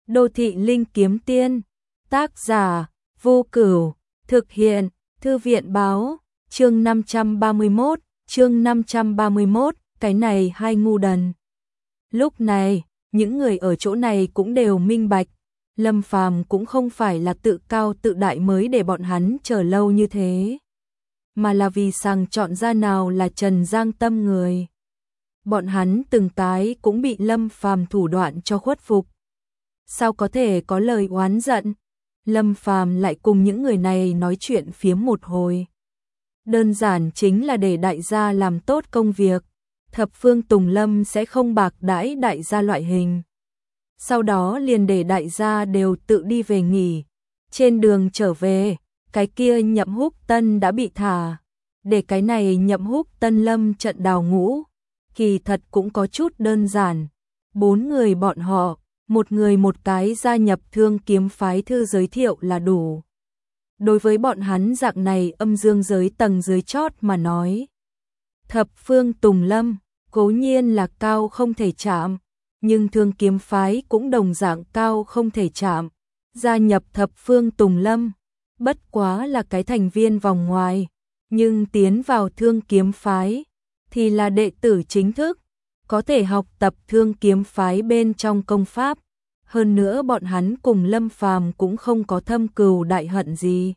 Đô thị linh kiếm tiên, tác giả, Vô Cửu, thực hiện, Thư viện báo, chương 531, cái này hai ngu đần. Lúc này, những người ở chỗ này cũng đều minh bạch, Lâm Phàm cũng không phải là tự cao tự đại mới để bọn hắn chờ lâu như thế, mà là vì sàng chọn ra nào là Trần Giang Tâm người. Bọn hắn từng cái cũng bị Lâm Phàm thủ đoạn cho khuất phục. Sao có thể có lời oán giận? Lâm Phàm lại cùng những người này nói chuyện phiếm một hồi. Đơn giản chính là để đại gia làm tốt công việc, thập phương Tùng Lâm sẽ không bạc đãi đại gia loại hình. Sau đó liền để đại gia đều tự đi về nghỉ. Trên đường trở về, cái kia Nhậm Húc Tân đã bị thả, để cái này Nhậm Húc Tân lâm trận đào ngũ. Kỳ thật cũng có chút đơn giản, 4 người bọn họ, một người một cái gia nhập Thương Kiếm phái thư giới thiệu là đủ. Đối với bọn hắn dạng này âm dương giới tầng dưới chót mà nói, thập phương Tùng Lâm cố nhiên là cao không thể chạm, nhưng Thương Kiếm phái cũng đồng dạng cao không thể chạm. Gia nhập thập phương Tùng Lâm bất quá là cái thành viên vòng ngoài, nhưng tiến vào Thương Kiếm phái thì là đệ tử chính thức, có thể học tập Thương Kiếm phái bên trong công pháp. Hơn nữa bọn hắn cùng Lâm Phàm cũng không có thâm cừu đại hận gì,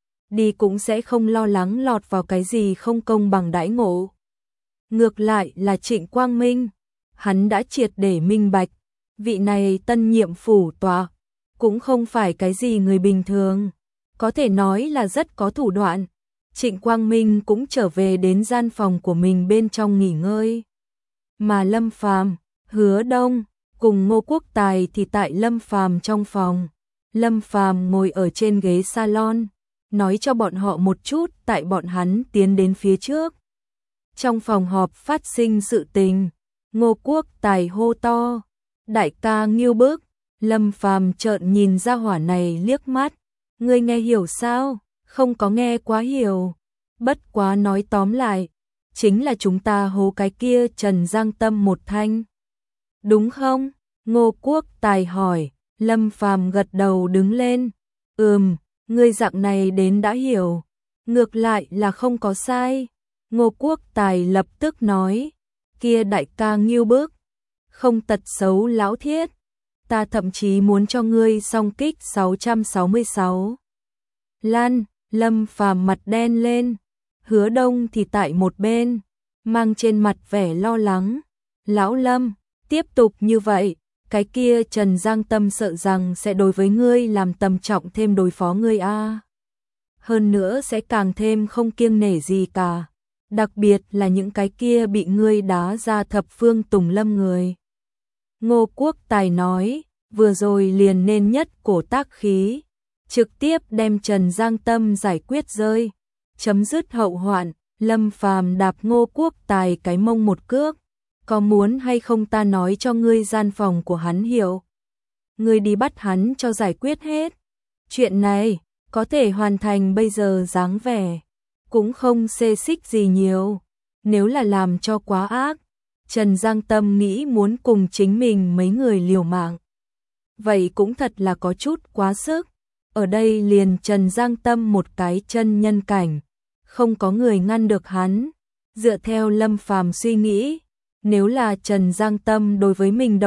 đi cũng sẽ không lo lắng lọt vào cái gì không công bằng đãi ngộ. Ngược lại là Trịnh Quang Minh, hắn đã triệt để minh bạch, vị này tân nhiệm phủ tọa cũng không phải cái gì người bình thường, có thể nói là rất có thủ đoạn. Trịnh Quang Minh cũng trở về đến gian phòng của mình bên trong nghỉ ngơi. Mà Lâm Phàm, Hứa Đông cùng Ngô Quốc Tài thì tại Lâm Phàm trong phòng. Lâm Phàm ngồi ở trên ghế salon, nói cho bọn họ một chút tại bọn hắn tiến đến phía trước. Trong phòng họp phát sinh sự tình, Ngô Quốc Tài hô to, đại ca Ngưu Bức. Lâm Phàm trợn nhìn ra hỏa này liếc mắt, ngươi nghe hiểu sao? Không có nghe quá hiểu, bất quá nói tóm lại, chính là chúng ta hố cái kia Trần Giang Tâm một thanh. Đúng không? Ngô Quốc Tài hỏi. Lâm Phàm gật đầu đứng lên. Ngươi dạng này đến đã hiểu. Ngược lại là không có sai. Ngô Quốc Tài lập tức nói. Kia đại ca Ngưu Bức, không tật xấu lão thiết. Ta thậm chí muốn cho ngươi song kích 666. Lan, Lâm Phàm mặt đen lên. Hứa Đông thì tại một bên, mang trên mặt vẻ lo lắng. Lão Lâm, tiếp tục như vậy, cái kia Trần Giang Tâm sợ rằng sẽ đối với ngươi làm tầm trọng thêm đối phó ngươi a. Hơn nữa sẽ càng thêm không kiêng nể gì cả, đặc biệt là những cái kia bị ngươi đá ra thập phương Tùng Lâm người. Ngô Quốc Tài nói, vừa rồi liền nên nhất cổ tác khí, trực tiếp đem Trần Giang Tâm giải quyết rơi, chấm dứt hậu hoạn. Lâm Phàm đạp Ngô Quốc Tài cái mông một cước. Có muốn hay không ta nói cho ngươi gian phòng của hắn hiểu? Ngươi đi bắt hắn cho giải quyết hết. Chuyện này có thể hoàn thành bây giờ dáng vẻ, cũng không xê xích gì nhiều. Nếu là làm cho quá ác, Trần Giang Tâm nghĩ muốn cùng chính mình mấy người liều mạng, vậy cũng thật là có chút quá sức. Ở đây liền Trần Giang Tâm một cái chân nhân cảnh, không có người ngăn được hắn. Dựa theo Lâm Phàm suy nghĩ, nếu là Trần Giang Tâm đối với mình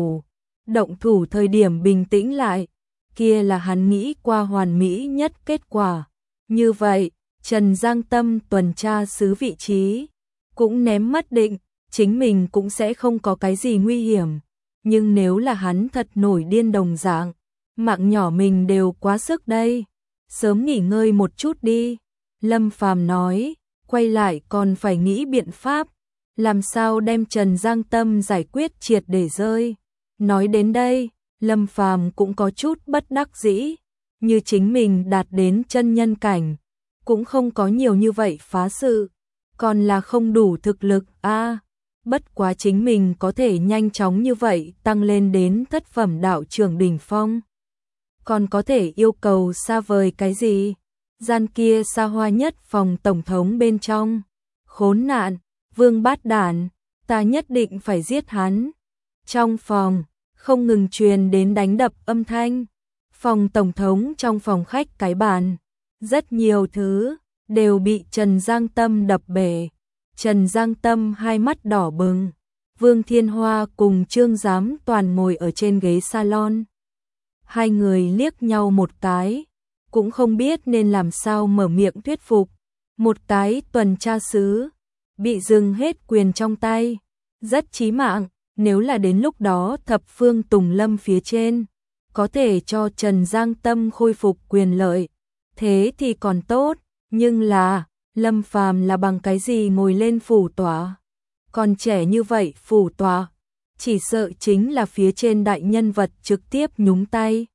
động thủ thời điểm bình tĩnh lại, kia là hắn nghĩ qua hoàn mỹ nhất kết quả. Như vậy, Trần Giang Tâm tuần tra xứ vị trí, cũng ném mất định, chính mình cũng sẽ không có cái gì nguy hiểm. Nhưng nếu là hắn thật nổi điên đồng dạng, mạng nhỏ mình đều quá sức đây. Sớm nghỉ ngơi một chút đi. Lâm Phàm nói, quay lại còn phải nghĩ biện pháp, làm sao đem Trần Giang Tâm giải quyết triệt để rơi. Nói đến đây, Lâm Phàm cũng có chút bất đắc dĩ, như chính mình đạt đến chân nhân cảnh, cũng không có nhiều như vậy phá sự, còn là không đủ thực lực a. Bất quá chính mình có thể nhanh chóng như vậy tăng lên đến thất phẩm đạo trưởng đỉnh phong, còn có thể yêu cầu xa vời cái gì? Gian kia xa hoa nhất phòng tổng thống bên trong, khốn nạn, Vương Bát Đản, ta nhất định phải giết hắn. Trong phòng, không ngừng truyền đến đánh đập âm thanh. Phòng tổng thống trong phòng khách cái bàn, rất nhiều thứ đều bị Trần Giang Tâm đập bể. Trần Giang Tâm hai mắt đỏ bừng. Vương Thiên Hoa cùng Trương Giám Toàn ngồi ở trên ghế salon. Hai người liếc nhau một cái, cũng không biết nên làm sao mở miệng thuyết phục. Một cái tuần tra sứ bị dừng hết quyền trong tay, rất chí mạng. Nếu là đến lúc đó thập phương Tùng Lâm phía trên có thể cho Trần Giang Tâm khôi phục quyền lợi, thế thì còn tốt. Nhưng là Lâm Phàm là bằng cái gì ngồi lên phủ tọa? Còn trẻ như vậy phủ tọa, chỉ sợ chính là phía trên đại nhân vật trực tiếp nhúng tay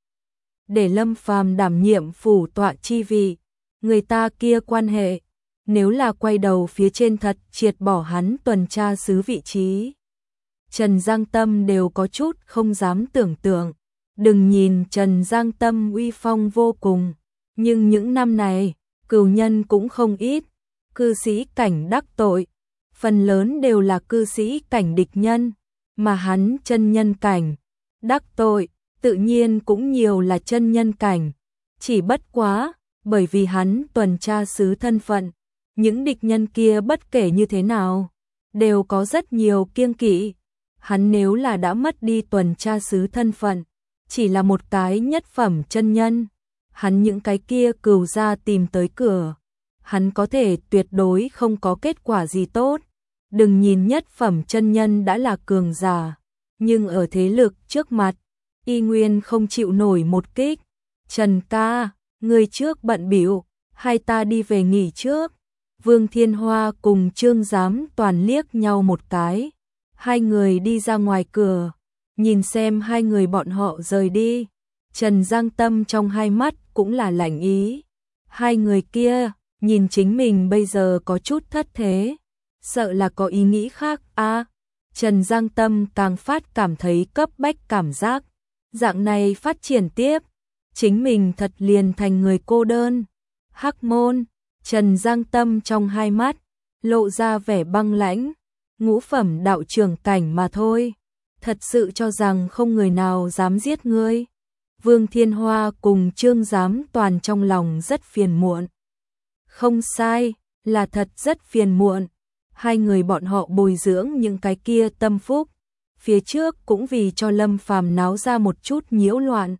để Lâm Phàm đảm nhiệm phủ tọa chi vị. Người ta kia quan hệ, nếu là quay đầu phía trên thật triệt bỏ hắn tuần tra sứ vị trí, Trần Giang Tâm đều có chút không dám tưởng tượng. Đừng nhìn Trần Giang Tâm uy phong vô cùng, nhưng những năm này cừu nhân cũng không ít. Cư sĩ cảnh đắc tội, phần lớn đều là cư sĩ cảnh địch nhân, mà hắn chân nhân cảnh đắc tội, tự nhiên cũng nhiều là chân nhân cảnh. Chỉ bất quá, bởi vì hắn tuần tra sứ thân phận, những địch nhân kia bất kể như thế nào, đều có rất nhiều kiêng kỵ. Hắn nếu là đã mất đi tuần tra sứ thân phận, chỉ là một cái nhất phẩm chân nhân, hắn những cái kia cừu gia tìm tới cửa, hắn có thể tuyệt đối không có kết quả gì tốt. Đừng nhìn nhất phẩm chân nhân đã là cường giả, nhưng ở thế lực trước mặt, y nguyên không chịu nổi một kích. Trần ca, người trước bận bịu, hay ta đi về nghỉ trước? Vương Thiên Hoa cùng Trương Giám Toàn liếc nhau một cái. Hai người đi ra ngoài cửa, nhìn xem hai người bọn họ rời đi. Trần Giang Tâm trong hai mắt cũng là lạnh ý. Hai người kia, nhìn chính mình bây giờ có chút thất thế, sợ là có ý nghĩ khác à. Trần Giang Tâm càng phát cảm thấy cấp bách cảm giác. Dạng này phát triển tiếp, chính mình thật liền thành người cô đơn. Hắc môn, Trần Giang Tâm trong hai mắt, lộ ra vẻ băng lãnh. Ngũ phẩm đạo trưởng cảnh mà thôi, thật sự cho rằng không người nào dám giết ngươi? Vương Thiên Hoa cùng Trương Giám Toàn trong lòng rất phiền muộn. Không sai, là thật rất phiền muộn. Hai người bọn họ bồi dưỡng những cái kia tâm phúc, phía trước cũng vì cho Lâm Phàm náo ra một chút nhiễu loạn,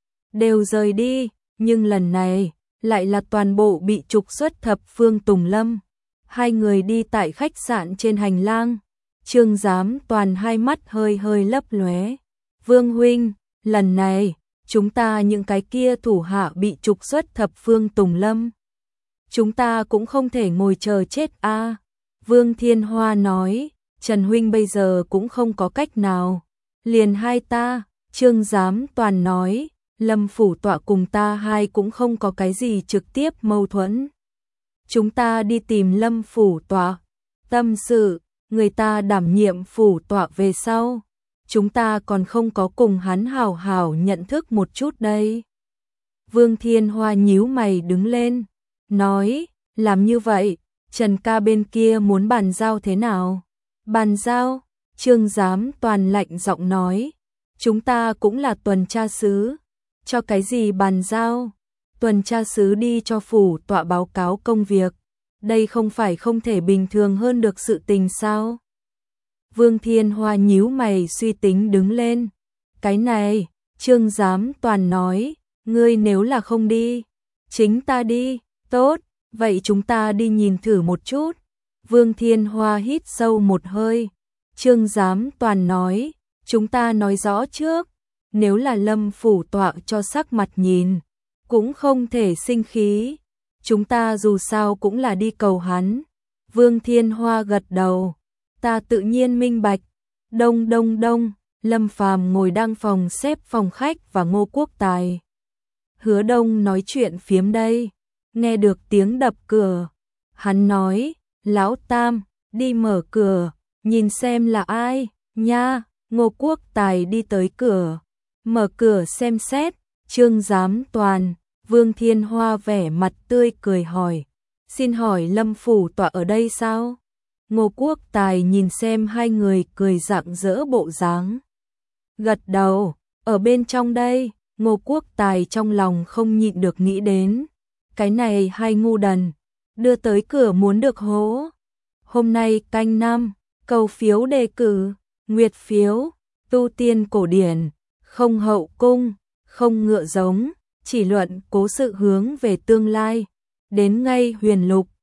đều rời đi, nhưng lần này lại là toàn bộ bị trục xuất thập phương Tùng Lâm. Hai người đi tại khách sạn trên hành lang, Trương Giám Toàn hai mắt hơi hơi lấp lóe. Vương huynh, lần này, chúng ta những cái kia thủ hạ bị trục xuất thập phương Tùng Lâm, chúng ta cũng không thể ngồi chờ chết a. Vương Thiên Hoa nói, Trần huynh bây giờ cũng không có cách nào, liền hai ta. Trương Giám Toàn nói, Lâm phủ tọa cùng ta hai cũng không có cái gì trực tiếp mâu thuẫn. Chúng ta đi tìm Lâm phủ tọa, tâm sự, người ta đảm nhiệm phủ tọa về sau, chúng ta còn không có cùng hắn hào hào nhận thức một chút đây. Vương Thiên Hoa nhíu mày đứng lên, nói, làm như vậy, Trần ca bên kia muốn bàn giao thế nào? Bàn giao? Trương Giám Toàn lạnh giọng nói, chúng ta cũng là tuần tra sứ, cho cái gì bàn giao? Tuần tra sứ đi cho phủ tọa báo cáo công việc, đây không phải không thể bình thường hơn được sự tình sao? Vương Thiên Hoa nhíu mày suy tính đứng lên. Cái này, Trương Giám Toàn nói, ngươi nếu là không đi, chính ta đi. Tốt, vậy chúng ta đi nhìn thử một chút. Vương Thiên Hoa hít sâu một hơi. Trương Giám Toàn nói, chúng ta nói rõ trước, nếu là Lâm phủ tọa cho sắc mặt nhìn, cũng không thể sinh khí. Chúng ta dù sao cũng là đi cầu hắn. Vương Thiên Hoa gật đầu. Ta tự nhiên minh bạch. Đông đông đông, Lâm Phàm ngồi đang phòng xếp phòng khách và Ngô Quốc Tài, Hứa Đông nói chuyện phiếm đây. Nghe được tiếng đập cửa, hắn nói, Lão Tam, đi mở cửa, nhìn xem là ai, nha. Ngô Quốc Tài đi tới cửa, mở cửa xem xét, Trương Giám Toàn, Vương Thiên Hoa vẻ mặt tươi cười hỏi, xin hỏi Lâm phủ tọa ở đây sao? Ngô Quốc Tài nhìn xem hai người cười rạng rỡ bộ dáng, gật đầu, ở bên trong đây, Ngô Quốc Tài trong lòng không nhịn được nghĩ đến. Cái này hai ngu đần, đưa tới cửa muốn được hố. Hôm nay canh năm, cầu phiếu đề cử, nguyệt phiếu, tu tiên cổ điển, không hậu cung, không ngựa giống, chỉ luận cố sự hướng về tương lai. Đến ngay Huyền Lục,